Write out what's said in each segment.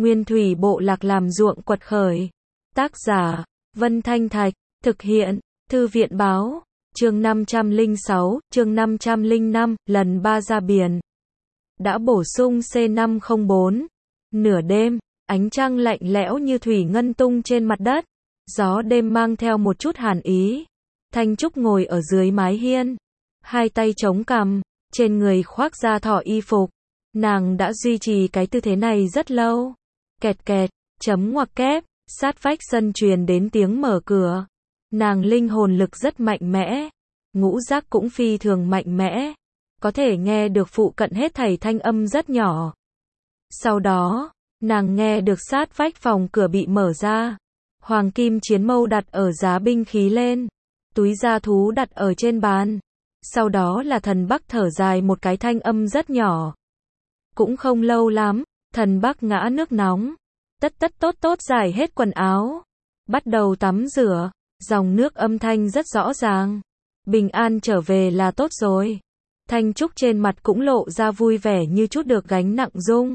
Nguyên thủy bộ lạc làm ruộng quật khởi. Tác giả, Vân Thanh Thạch, thực hiện, Thư viện báo, chương 506, chương 505, lần 3 ra biển. Đã bổ sung C504. Nửa đêm, ánh trăng lạnh lẽo như thủy ngân tung trên mặt đất. Gió đêm mang theo một chút hàn ý. Thanh Trúc ngồi ở dưới mái hiên. Hai tay chống cằm, trên người khoác da thỏ y phục. Nàng đã duy trì cái tư thế này rất lâu. Kẹt kẹt, chấm ngoặc kép, sát vách sân truyền đến tiếng mở cửa. Nàng linh hồn lực rất mạnh mẽ. Ngũ giác cũng phi thường mạnh mẽ. Có thể nghe được phụ cận hết thảy thanh âm rất nhỏ. Sau đó, nàng nghe được sát vách phòng cửa bị mở ra. Hoàng kim chiến mâu đặt ở giá binh khí lên. Túi da thú đặt ở trên bàn. Sau đó là Thần Bắc thở dài một cái thanh âm rất nhỏ. Cũng không lâu lắm, Thần Bắc ngã nước nóng. Tốt giải hết quần áo. Bắt đầu tắm rửa. Dòng nước âm thanh rất rõ ràng. Bình an trở về là tốt rồi. Thanh Trúc trên mặt cũng lộ ra vui vẻ như chút được gánh nặng dung.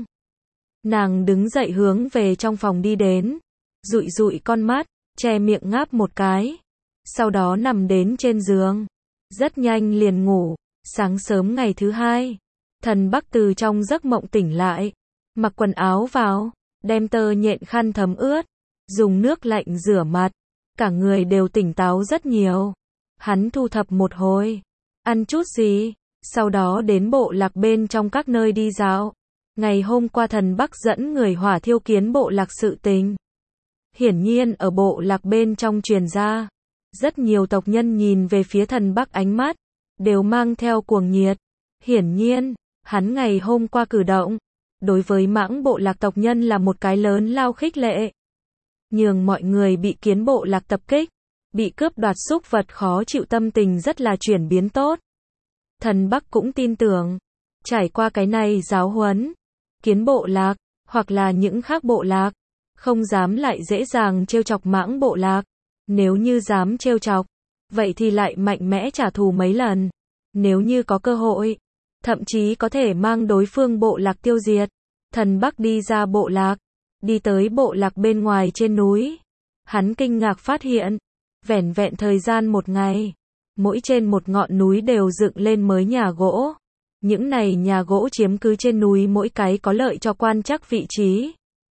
Nàng đứng dậy hướng về trong phòng đi đến. Dụi dụi con mắt, che miệng ngáp một cái. Sau đó nằm đến trên giường. Rất nhanh liền ngủ. Sáng sớm ngày thứ hai, Thần Bắc từ trong giấc mộng tỉnh lại. Mặc quần áo vào, đem tơ nhện khăn thấm ướt. Dùng nước lạnh rửa mặt. Cả người đều tỉnh táo rất nhiều. Hắn thu thập một hồi. Ăn chút gì? Sau đó đến bộ lạc bên trong các nơi đi dạo. Ngày hôm qua Thần Bắc dẫn người hỏa thiêu kiến bộ lạc sự tình. Hiển nhiên ở bộ lạc bên trong truyền ra. Rất nhiều tộc nhân nhìn về phía Thần Bắc ánh mắt. Đều mang theo cuồng nhiệt. Hiển nhiên, hắn ngày hôm qua cử động. Đối với mãng bộ lạc tộc nhân là một cái lớn lao khích lệ. Nhường mọi người bị kiến bộ lạc tập kích. Bị cướp đoạt súc vật khó chịu tâm tình rất là chuyển biến tốt. Thần Bắc cũng tin tưởng. Trải qua cái này giáo huấn. Kiến bộ lạc, hoặc là những khác bộ lạc. Không dám lại dễ dàng trêu chọc mãng bộ lạc. Nếu như dám trêu chọc, vậy thì lại mạnh mẽ trả thù mấy lần. Nếu như có cơ hội, thậm chí có thể mang đối phương bộ lạc tiêu diệt. Thần Bắc đi ra bộ lạc, đi tới bộ lạc bên ngoài trên núi. Hắn kinh ngạc phát hiện, vẻn vẹn thời gian một ngày, mỗi trên một ngọn núi đều dựng lên mới nhà gỗ. Những này nhà gỗ chiếm cứ trên núi mỗi cái có lợi cho quan trắc vị trí.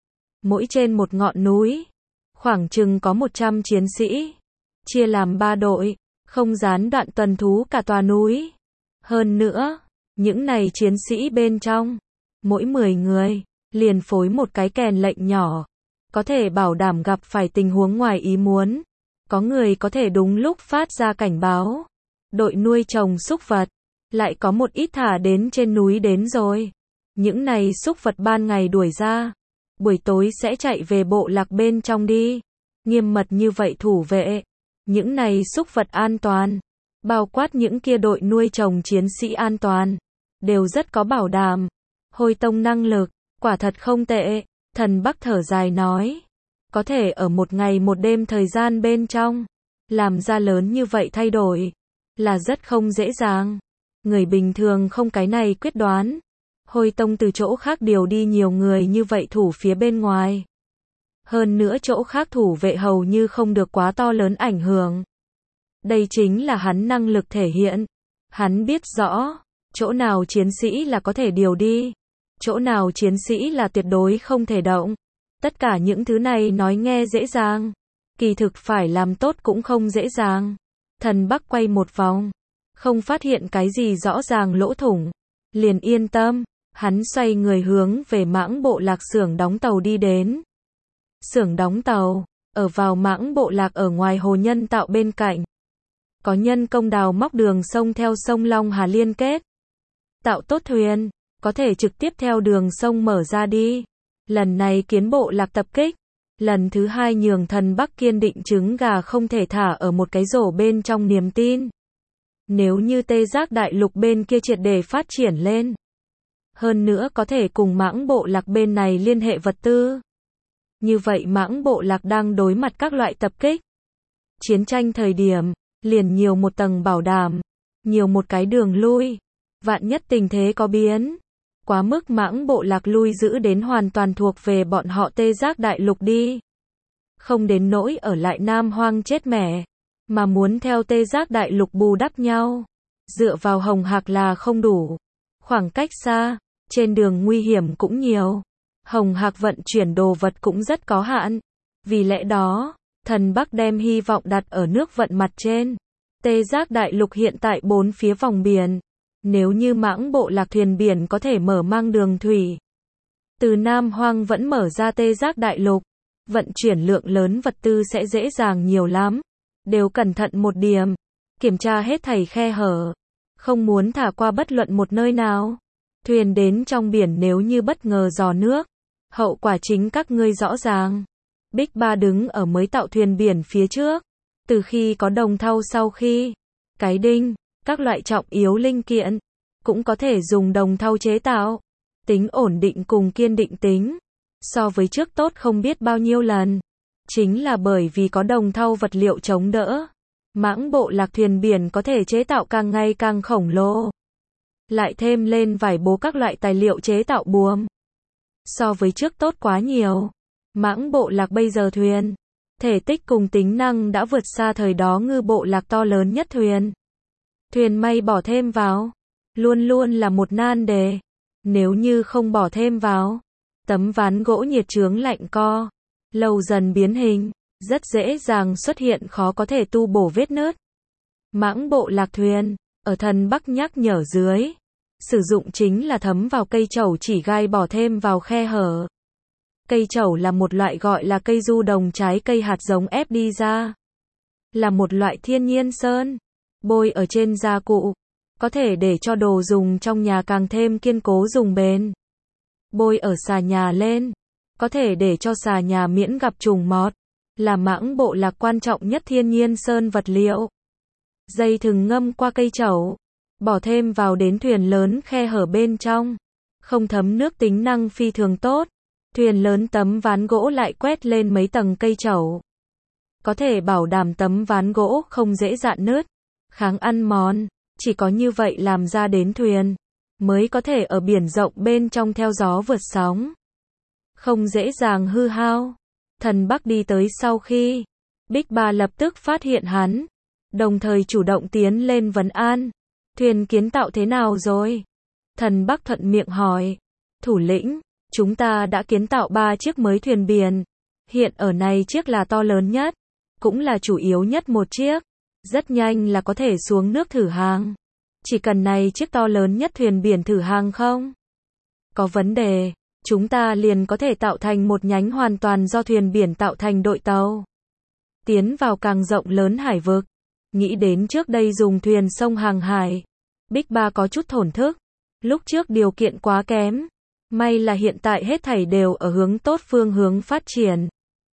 Mỗi trên một ngọn núi, khoảng chừng có 100 chiến sĩ, chia làm 3 đội, không gián đoạn tuần thú cả tòa núi. Hơn nữa, những này chiến sĩ bên trong, mỗi 10 người, liền phối một cái kèn lệnh nhỏ, có thể bảo đảm gặp phải tình huống ngoài ý muốn. Có người có thể đúng lúc phát ra cảnh báo. Đội nuôi trồng súc vật, lại có một ít thả đến trên núi đến rồi. Những này súc vật ban ngày đuổi ra, buổi tối sẽ chạy về bộ lạc bên trong đi. Nghiêm mật như vậy thủ vệ. Những này súc vật an toàn, bao quát những kia đội nuôi trồng chiến sĩ an toàn, đều rất có bảo đảm. Hồi tông năng lực, quả thật không tệ. Thần Bắc thở dài nói. Có thể ở một ngày một đêm thời gian bên trong, làm ra lớn như vậy thay đổi, là rất không dễ dàng. Người bình thường không cái này quyết đoán. Hồi tông từ chỗ khác điều đi nhiều người như vậy thủ phía bên ngoài. Hơn nữa chỗ khác thủ vệ hầu như không được quá to lớn ảnh hưởng. Đây chính là hắn năng lực thể hiện. Hắn biết rõ, chỗ nào chiến sĩ là có thể điều đi, chỗ nào chiến sĩ là tuyệt đối không thể động. Tất cả những thứ này nói nghe dễ dàng, kỳ thực phải làm tốt cũng không dễ dàng. Thần Bắc quay một vòng, không phát hiện cái gì rõ ràng lỗ thủng, liền yên tâm. Hắn xoay người hướng về mãng bộ lạc xưởng đóng tàu đi đến. Xưởng đóng tàu, ở vào mãng bộ lạc ở ngoài hồ nhân tạo bên cạnh. Có nhân công đào móc đường sông theo sông Long Hà liên kết. Tạo tốt thuyền, có thể trực tiếp theo đường sông mở ra đi. Lần này kiến bộ lạc tập kích. Lần thứ hai nhường Thần Bắc kiên định trứng gà không thể thả ở một cái rổ bên trong niềm tin. Nếu như Tê Giác đại lục bên kia triệt để phát triển lên. Hơn nữa có thể cùng mãng bộ lạc bên này liên hệ vật tư. Như vậy mãng bộ lạc đang đối mặt các loại tập kích. Chiến tranh thời điểm, liền nhiều một tầng bảo đảm, nhiều một cái đường lui. Vạn nhất tình thế có biến, Quá mức Mãng Bộ Lạc lui giữ đến hoàn toàn thuộc về bọn họ Tê Giác Đại Lục đi. Không đến nỗi ở lại Nam Hoang chết mẻ, mà muốn theo Tê Giác Đại Lục bù đắp nhau. Dựa vào Hồng Hạc là không đủ. Khoảng cách xa, trên đường nguy hiểm cũng nhiều. Hồng Hạc vận chuyển đồ vật cũng rất có hạn. Vì lẽ đó, Thần Bắc đem hy vọng đặt ở nước vận mặt trên. Tê Giác Đại Lục hiện tại 4 phía vòng biển. Nếu như Mãng Bộ Lạc thuyền biển có thể mở mang đường thủy, từ Nam Hoang vẫn mở ra Tê Giác Đại Lục, vận chuyển lượng lớn vật tư sẽ dễ dàng nhiều lắm. Đều cẩn thận một điểm, kiểm tra hết thảy khe hở, không muốn thả qua bất luận một nơi nào. Thuyền đến trong biển nếu như bất ngờ rò nước, hậu quả chính các ngươi rõ ràng. Bích Ba đứng ở mới tạo thuyền biển phía trước. Từ khi có đồng thau sau khi, cái đinh, các loại trọng yếu linh kiện, cũng có thể dùng đồng thau chế tạo. Tính ổn định cùng kiên định tính, so với trước tốt không biết bao nhiêu lần. Chính là bởi vì có đồng thau vật liệu chống đỡ. Mãng Bộ Lạc thuyền biển có thể chế tạo càng ngày càng khổng lồ. Lại thêm lên vải bố các loại tài liệu chế tạo buồm. So với trước tốt quá nhiều. Mãng Bộ Lạc bây giờ thuyền, thể tích cùng tính năng đã vượt xa thời đó Ngư Bộ Lạc to lớn nhất thuyền. Thuyền may bỏ thêm vào, luôn luôn là một nan đề. Nếu như không bỏ thêm vào, tấm ván gỗ nhiệt chướng lạnh co, lâu dần biến hình, rất dễ dàng xuất hiện khó có thể tu bổ vết nứt. Mãng Bộ Lạc thuyền, ở Thần Bắc nhắc nhở dưới, sử dụng chính là thấm vào cây trầu chỉ gai bỏ thêm vào khe hở. Cây trầu là một loại gọi là cây du đồng trái cây hạt giống ép đi ra. Là một loại thiên nhiên sơn, bôi ở trên gia cụ, có thể để cho đồ dùng trong nhà càng thêm kiên cố dùng bền. Bôi ở xà nhà lên, có thể để cho xà nhà miễn gặp trùng mọt, là Mãng Bộ Lạc quan trọng nhất thiên nhiên sơn vật liệu. Dây thừng ngâm qua cây trầu, bỏ thêm vào đến thuyền lớn khe hở bên trong, không thấm nước tính năng phi thường tốt. Thuyền lớn tấm ván gỗ lại quét lên mấy tầng cây trầu. Có thể bảo đảm tấm ván gỗ không dễ rạn nứt, kháng ăn mòn, chỉ có như vậy làm ra đến thuyền, mới có thể ở biển rộng bên trong theo gió vượt sóng. Không dễ dàng hư hao. Thần Bắc đi tới sau khi, Bích Ba lập tức phát hiện hắn, đồng thời chủ động tiến lên vấn an. Thuyền kiến tạo thế nào rồi? Thần Bắc thuận miệng hỏi. Thủ lĩnh, chúng ta đã kiến tạo 3 chiếc mới thuyền biển. Hiện ở này chiếc là to lớn nhất, cũng là chủ yếu nhất một chiếc. Rất nhanh là có thể xuống nước thử hàng. Chỉ cần này chiếc to lớn nhất thuyền biển thử hàng không có vấn đề, chúng ta liền có thể tạo thành một nhánh hoàn toàn do thuyền biển tạo thành đội tàu. Tiến vào càng rộng lớn hải vực. Nghĩ đến trước đây dùng thuyền sông hàng hải, Bích Ba có chút thổn thức. Lúc trước điều kiện quá kém. May là hiện tại hết thảy đều ở hướng tốt phương hướng phát triển.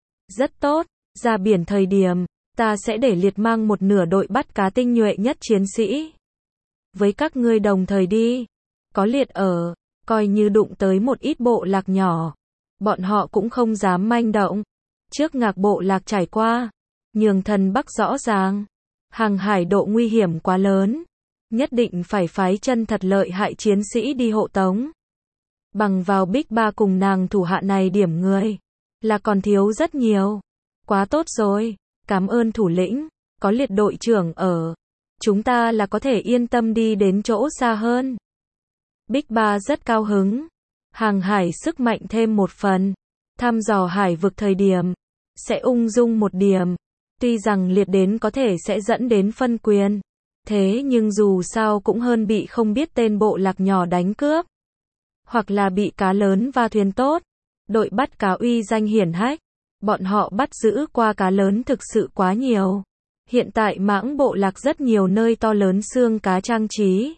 Rất tốt, ra biển thời điểm, ta sẽ để liệt mang một nửa đội bắt cá tinh nhuệ nhất chiến sĩ. Với các ngươi đồng thời đi. Có liệt ở, coi như đụng tới một ít bộ lạc nhỏ. Bọn họ cũng không dám manh động. Trước Ngạc Bộ Lạc trải qua, nhường Thần Bắc rõ ràng. Hàng hải độ nguy hiểm quá lớn. Nhất định phải phái chân thật lợi hại chiến sĩ đi hộ tống. Bằng vào Bích Ba cùng nàng thủ hạ này điểm người, là còn thiếu rất nhiều. Quá tốt rồi, cảm ơn thủ lĩnh, có liệt đội trưởng ở. Chúng ta là có thể yên tâm đi đến chỗ xa hơn. Bích Ba rất cao hứng. Hàng hải sức mạnh thêm một phần. Thăm dò hải vực thời điểm, sẽ ung dung một điểm. Tuy rằng liệt đến có thể sẽ dẫn đến phân quyền. Thế nhưng dù sao cũng hơn bị không biết tên bộ lạc nhỏ đánh cướp. Hoặc là bị cá lớn va thuyền tốt. Đội bắt cá uy danh hiển hách. Bọn họ bắt giữ qua cá lớn thực sự quá nhiều. Hiện tại Mãng Bộ Lạc rất nhiều nơi to lớn xương cá trang trí.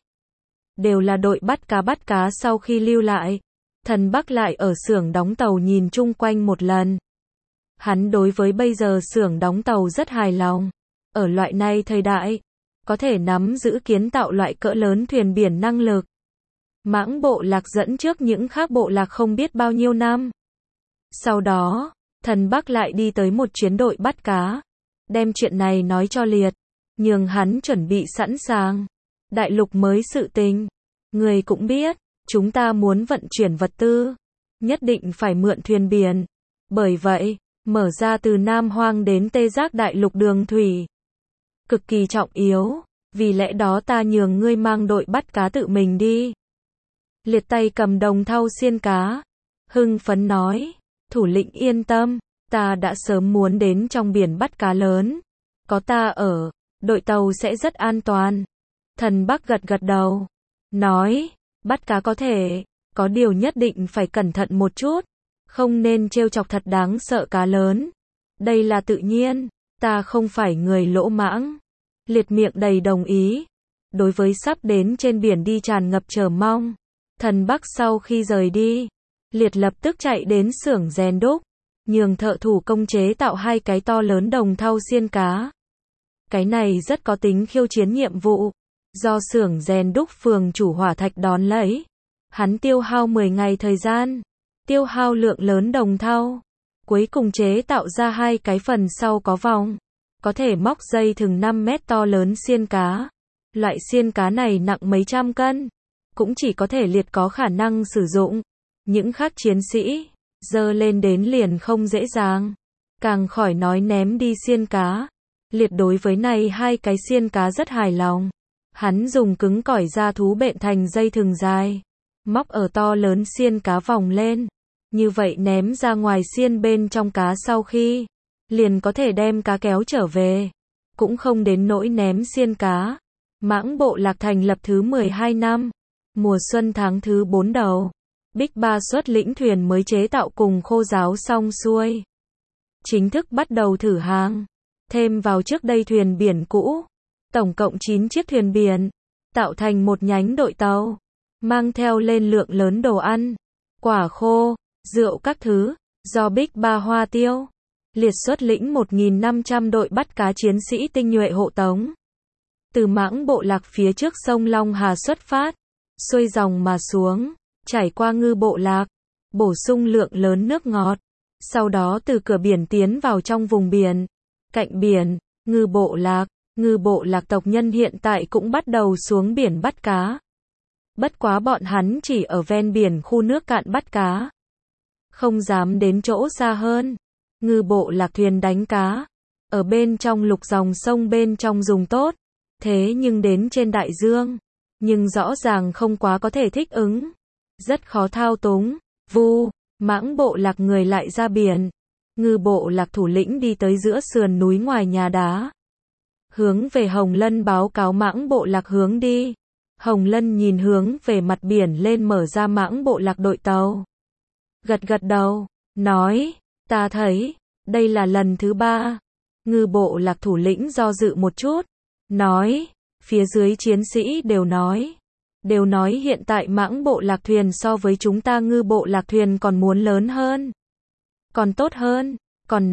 Đều là đội bắt cá sau khi lưu lại. Thần Bắc lại ở xưởng đóng tàu nhìn chung quanh một lần. Hắn đối với bây giờ xưởng đóng tàu rất hài lòng. Ở loại này thời đại, có thể nắm giữ kiến tạo loại cỡ lớn thuyền biển năng lực. Mãng Bộ Lạc dẫn trước những khác bộ lạc không biết bao nhiêu năm. Sau đó, Thần Bắc lại đi tới một chuyến đội bắt cá. Đem chuyện này nói cho liệt. Nhường hắn chuẩn bị sẵn sàng. Đại lục mới sự tình. Người cũng biết, chúng ta muốn vận chuyển vật tư, nhất định phải mượn thuyền biển. Bởi vậy, mở ra từ Nam Hoang đến Tê Giác Đại Lục đường thủy cực kỳ trọng yếu, vì lẽ đó ta nhường ngươi mang đội bắt cá tự mình đi. Liệt tay cầm đồng thau xiên cá, hưng phấn nói, thủ lĩnh yên tâm, ta đã sớm muốn đến trong biển bắt cá lớn, có ta ở, đội tàu sẽ rất an toàn. Thần Bắc gật gật đầu, nói, bắt cá có thể, có điều nhất định phải cẩn thận một chút, không nên trêu chọc thật đáng sợ cá lớn. Đây là tự nhiên, ta không phải người lỗ mãng. Liệt miệng đầy đồng ý. Đối với sắp đến trên biển đi tràn ngập chờ mong. Thần Bắc sau khi rời đi, Liệt lập tức chạy đến xưởng rèn đúc, nhường thợ thủ công chế tạo 2 cái to lớn đồng thau xiên cá. Cái này rất có tính khiêu chiến nhiệm vụ, do xưởng rèn đúc phường chủ Hỏa Thạch đón lấy. Hắn tiêu hao 10 ngày thời gian, tiêu hao lượng lớn đồng thau, cuối cùng chế tạo ra 2 cái phần sau có vòng, có thể móc dây thừng 5 mét to lớn xiên cá. Loại xiên cá này nặng mấy trăm cân, cũng chỉ có thể Liệt có khả năng sử dụng. Những khác chiến sĩ, giơ lên đến liền không dễ dàng, càng khỏi nói ném đi xiên cá. Liệt đối với này 2 cái xiên cá rất hài lòng. Hắn dùng cứng cỏi da thú bện thành dây thừng dài, móc ở to lớn xiên cá vòng lên. Như vậy ném ra ngoài xiên bên trong cá sau khi, liền có thể đem cá kéo trở về. Cũng không đến nỗi ném xiên cá. Mãng Bộ Lạc thành lập thứ 12 năm, mùa xuân tháng thứ 4 đầu. Big Ba xuất lĩnh thuyền mới chế tạo cùng khô giáo xong xuôi, chính thức bắt đầu thử hàng. Thêm vào trước đây thuyền biển cũ, tổng cộng 9 chiếc thuyền biển, tạo thành một nhánh đội tàu, mang theo lên lượng lớn đồ ăn, quả khô, rượu các thứ, do Big Ba Hoa Tiêu, Liệt xuất lĩnh 1.500 đội bắt cá chiến sĩ tinh nhuệ hộ tống. Từ Mãng Bộ Lạc phía trước sông Long Hà xuất phát, xuôi dòng mà xuống, trải qua Ngư Bộ Lạc, bổ sung lượng lớn nước ngọt. Sau đó từ cửa biển tiến vào trong vùng biển, cạnh biển, Ngư Bộ Lạc tộc nhân hiện tại cũng bắt đầu xuống biển bắt cá. Bất quá bọn hắn chỉ ở ven biển khu nước cạn bắt cá, không dám đến chỗ xa hơn. Ngư Bộ Lạc thuyền đánh cá, ở bên trong lục dòng sông bên trong dùng tốt, thế nhưng đến trên đại dương, nhưng rõ ràng không quá có thể thích ứng, rất khó thao túng. Mãng Bộ Lạc người lại ra biển. Ngư Bộ Lạc thủ lĩnh đi tới giữa sườn núi ngoài nhà đá, hướng về Hồng Lân báo cáo Mãng Bộ Lạc hướng đi. Hồng Lân nhìn hướng về mặt biển lên mở ra Mãng Bộ Lạc đội tàu, gật gật đầu, nói, ta thấy, đây là lần thứ 3. Ngư Bộ Lạc thủ lĩnh do dự một chút, nói, phía dưới chiến sĩ đều nói hiện tại Mãng Bộ Lạc thuyền so với chúng ta Ngư Bộ Lạc thuyền còn muốn lớn hơn, còn tốt hơn, còn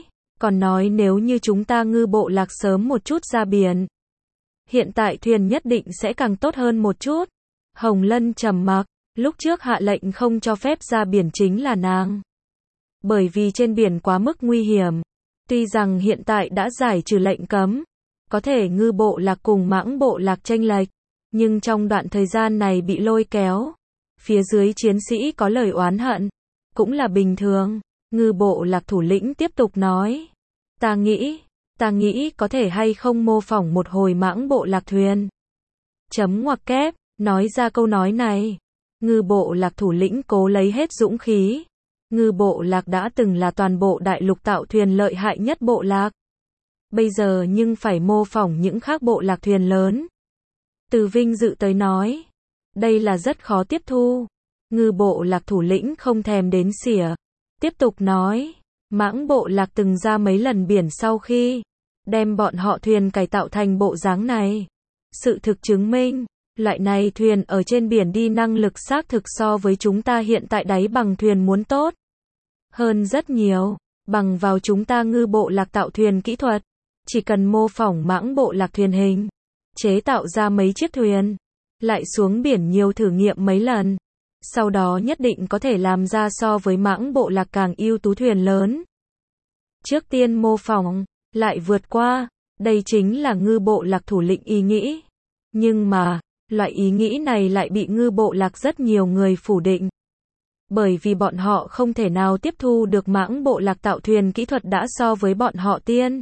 nói nếu như chúng ta Ngư Bộ Lạc sớm một chút ra biển, hiện tại thuyền nhất định sẽ càng tốt hơn một chút. Hồng Lân trầm mặc, lúc trước hạ lệnh không cho phép ra biển chính là nàng. Bởi vì trên biển quá mức nguy hiểm. Tuy rằng hiện tại đã giải trừ lệnh cấm, có thể Ngư Bộ Lạc cùng Mãng Bộ Lạc chênh lệch, nhưng trong đoạn thời gian này bị lôi kéo, phía dưới chiến sĩ có lời oán hận, cũng là bình thường. Ngư Bộ Lạc thủ lĩnh tiếp tục nói, ta nghĩ có thể hay không mô phỏng một hồi Mãng Bộ Lạc thuyền. Ngoặc kép, nói ra câu nói này, Ngư Bộ Lạc thủ lĩnh cố lấy hết dũng khí. Ngư Bộ Lạc đã từng là toàn bộ đại lục tạo thuyền lợi hại nhất bộ lạc. Bây giờ nhưng phải mô phỏng những khác bộ lạc thuyền lớn. Từ vinh dự tới nói, đây là rất khó tiếp thu. Ngư Bộ Lạc thủ lĩnh không thèm đến xỉa, tiếp tục nói, Mãng Bộ Lạc từng ra mấy lần biển sau khi đem bọn họ thuyền cải tạo thành bộ dáng này. Sự thực chứng minh, loại này thuyền ở trên biển đi năng lực xác thực so với chúng ta hiện tại đáy bằng thuyền muốn tốt hơn rất nhiều. Bằng vào chúng ta Ngư Bộ Lạc tạo thuyền kỹ thuật, chỉ cần mô phỏng Mãng Bộ Lạc thuyền hình, chế tạo ra mấy chiếc thuyền, lại xuống biển nhiều thử nghiệm mấy lần, sau đó nhất định có thể làm ra so với Mãng Bộ Lạc càng ưu tú thuyền lớn. Trước tiên mô phỏng, lại vượt qua, đây chính là Ngư Bộ Lạc thủ lĩnh ý nghĩ. Nhưng mà, Loại ý nghĩ này lại bị Ngư Bộ Lạc rất nhiều người phủ định. Bởi vì bọn họ không thể nào tiếp thu được Mãng Bộ Lạc tạo thuyền kỹ thuật đã so với bọn họ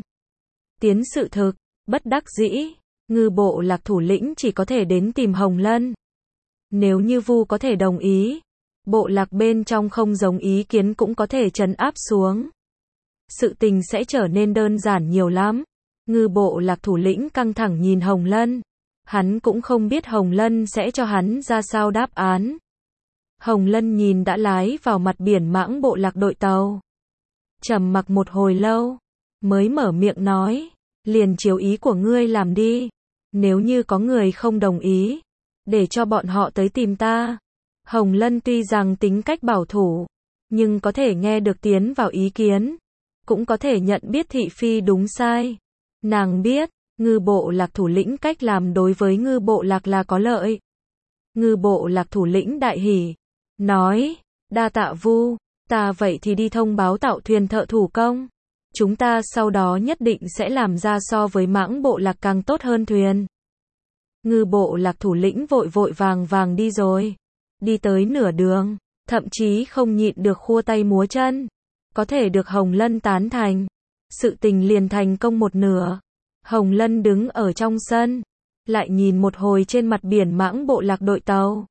tiến sự thực. Bất đắc dĩ, Ngư Bộ Lạc thủ lĩnh chỉ có thể đến tìm Hồng Lân. Nếu như Vu có thể đồng ý, bộ lạc bên trong không giống ý kiến cũng có thể trấn áp xuống. Sự tình sẽ trở nên đơn giản nhiều lắm. Ngư Bộ Lạc thủ lĩnh căng thẳng nhìn Hồng Lân. Hắn cũng không biết Hồng Lân sẽ cho hắn ra sao đáp án. Hồng Lân nhìn đã lái vào mặt biển Mãng Bộ Lạc đội tàu. Trầm mặc một hồi lâu, mới mở miệng nói, liền chiếu ý của ngươi làm đi. Nếu như có người không đồng ý, để cho bọn họ tới tìm ta. Hồng Lân tuy rằng tính cách bảo thủ, nhưng có thể nghe được tiến vào ý kiến, cũng có thể nhận biết thị phi đúng sai. Nàng biết, Ngư Bộ Lạc thủ lĩnh cách làm đối với Ngư Bộ Lạc là có lợi. Ngư Bộ Lạc thủ lĩnh đại hỉ, nói, đa tạ Vu, ta vậy thì đi thông báo tạo thuyền thợ thủ công. Chúng ta sau đó nhất định sẽ làm ra so với Mãng Bộ Lạc càng tốt hơn thuyền. Ngư Bộ Lạc thủ lĩnh vội vội vàng đi rồi. Đi tới nửa đường, thậm chí không nhịn được khua tay múa chân. Có thể được Hồng Lân tán thành. Sự tình liền thành công một nửa. Hồng Lân đứng ở trong sân, lại nhìn một hồi trên mặt biển Mãng Bộ Lạc đội tàu.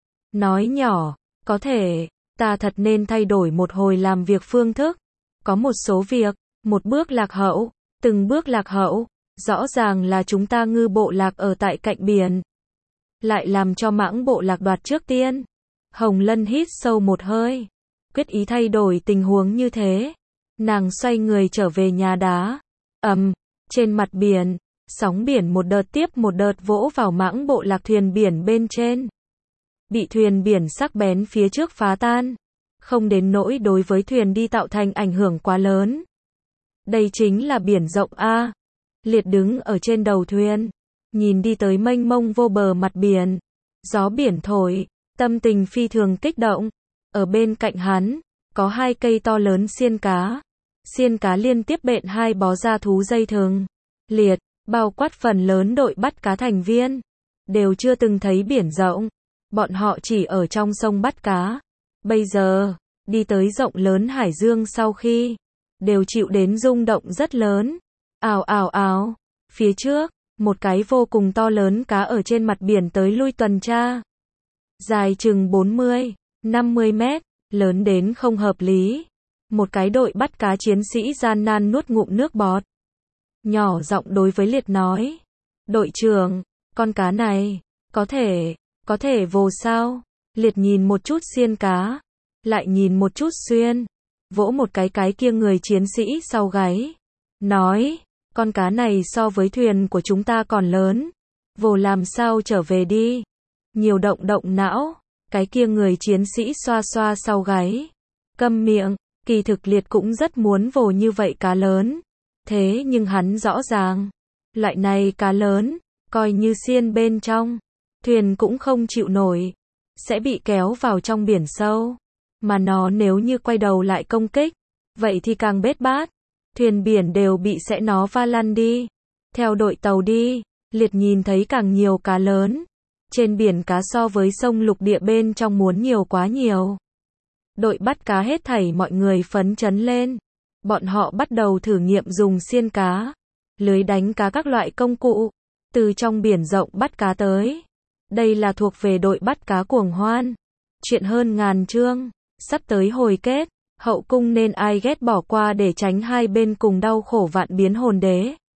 Nói nhỏ, có thể, ta thật nên thay đổi một hồi làm việc phương thức. Có một số việc, một bước lạc hậu, từng bước lạc hậu. Rõ ràng là chúng ta Ngư Bộ Lạc ở tại cạnh biển, lại làm cho Mãng Bộ Lạc đoạt trước tiên. Hồng Lân hít sâu một hơi, quyết ý thay đổi tình huống như thế. Nàng xoay người trở về nhà đá. Trên mặt biển, sóng biển một đợt tiếp một đợt vỗ vào Mãng Bộ Lạc thuyền biển bên trên. Bị thuyền biển sắc bén phía trước phá tan, không đến nỗi đối với thuyền đi tạo thành ảnh hưởng quá lớn. Đây chính là biển rộng a. Liệt đứng ở trên đầu thuyền, nhìn đi tới mênh mông vô bờ mặt biển. Gió biển thổi, tâm tình phi thường kích động. Ở bên cạnh hắn, có hai cây to lớn xiên cá. Xiên cá liên tiếp bện hai bó da thú dây thừng. Liệt, bao quát phần lớn đội bắt cá thành viên, đều chưa từng thấy biển rộng. Bọn họ chỉ ở trong sông bắt cá. Bây giờ, đi tới rộng lớn hải dương sau khi, đều chịu đến rung động rất lớn. Ào ào ào, phía trước, một cái vô cùng to lớn cá ở trên mặt biển tới lui tuần tra. Dài chừng 40, 50 mét, lớn đến không hợp lý. Một cái đội bắt cá chiến sĩ gian nan nuốt ngụm nước bọt. Nhỏ giọng đối với Liệt nói, đội trưởng, con cá này, có thể vồ sao? Liệt nhìn một chút xiên cá, lại nhìn một chút xuyên, vỗ một cái kia người chiến sĩ sau gáy. Nói, con cá này so với thuyền của chúng ta còn lớn. Vồ làm sao trở về đi. Nhiều động não. Cái kia người chiến sĩ xoa xoa sau gáy. Câm miệng, kỳ thực Liệt cũng rất muốn vồ như vậy cá lớn. Thế nhưng hắn rõ ràng, loại này cá lớn, coi như xiên bên trong, thuyền cũng không chịu nổi, sẽ bị kéo vào trong biển sâu. Mà nó nếu như quay đầu lại công kích, vậy thì càng bết bát. Thuyền biển đều bị sẽ nó va lăn đi. Theo đội tàu đi, Liệt nhìn thấy càng nhiều cá lớn. Trên biển cá so với sông lục địa bên trong muốn nhiều quá nhiều. Đội bắt cá hết thảy mọi người phấn chấn lên. Bọn họ bắt đầu thử nghiệm dùng xiên cá, lưới đánh cá các loại công cụ, từ trong biển rộng bắt cá tới. Đây là thuộc về đội bắt cá cuồng hoan. Chuyện hơn ngàn chương, sắp tới hồi kết. Hậu cung nên ai ghét bỏ qua để tránh hai bên cùng đau khổ vạn biến hồn đế.